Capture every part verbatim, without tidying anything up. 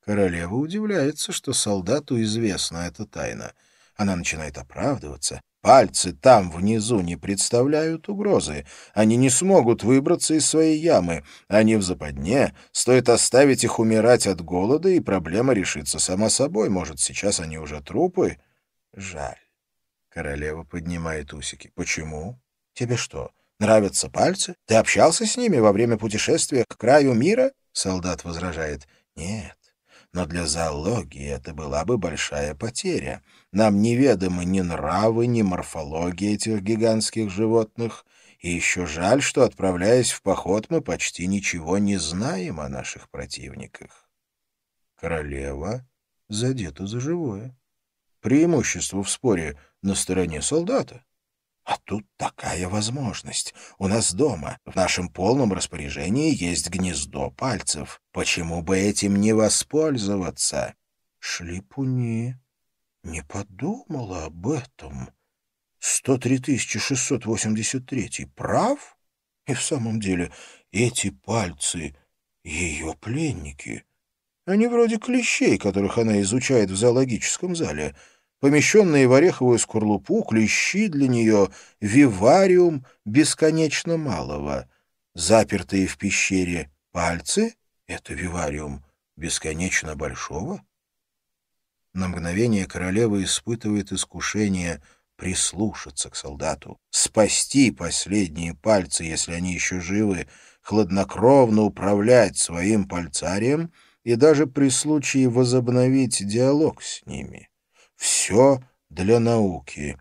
Королева удивляется, что солдату известна эта тайна. Она начинает оправдываться. Пальцы там, внизу, не представляют угрозы. Они не смогут выбраться из своей ямы. Они в западне. Стоит оставить их умирать от голода, и проблема решится сама собой. Может, сейчас они уже трупы? Жаль. Королева поднимает усики. Почему? Тебе что, нравятся пальцы? Ты общался с ними во время путешествия к краю мира? Солдат возражает. Нет. Но для зоологии это была бы большая потеря. Нам неведомы ни нравы, ни морфология этих гигантских животных. И еще жаль, что, отправляясь в поход, мы почти ничего не знаем о наших противниках. Королева задета за живое. Преимущество в споре на стороне солдата. А тут такая возможность. У нас дома, в нашем полном распоряжении, есть гнездо пальцев. Почему бы этим не воспользоваться? Шлипуни не подумала об этом. сто три тысячи шестьсот восемьдесят третий прав? И в самом деле эти пальцы — ее пленники. Они вроде клещей, которых она изучает в зоологическом зале. Помещенные в ореховую скорлупу, клещи для нее — вивариум бесконечно малого. Запертые в пещере пальцы — это вивариум бесконечно большого. На мгновение королева испытывает искушение прислушаться к солдату, спасти последние пальцы, если они еще живы, хладнокровно управлять своим пальцарием и даже при случае возобновить диалог с ними. Все для науки.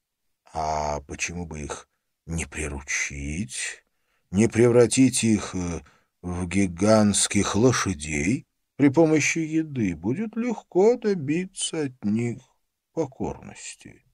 А почему бы их не приручить, не превратить их э, в гигантских лошадей? При помощи еды будет легко добиться от них покорности.